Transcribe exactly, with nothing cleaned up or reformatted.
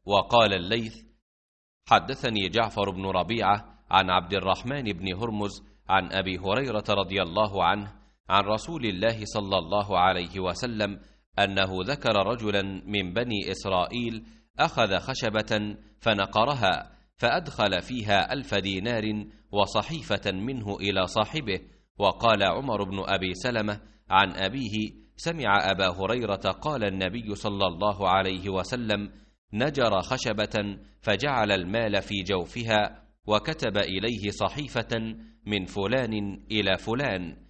وقال الليث: حدثني جعفر بن ربيعة عن عبد الرحمن بن هرمز عن أبي هريرة رضي الله عنه عن رسول الله صلى الله عليه وسلم أنه ذكر رجلا من بني إسرائيل أخذ خشبة فنقرها فأدخل فيها ألف دينار وصحيفة منه إلى صاحبه. وقال عمر بن أبي سلمة عن أبيه: سمع أبا هريرة قال النبي صلى الله عليه وسلم: نجر خشبة فجعل المال في جوفها وكتب إليه صحيفة من فلان إلى فلان،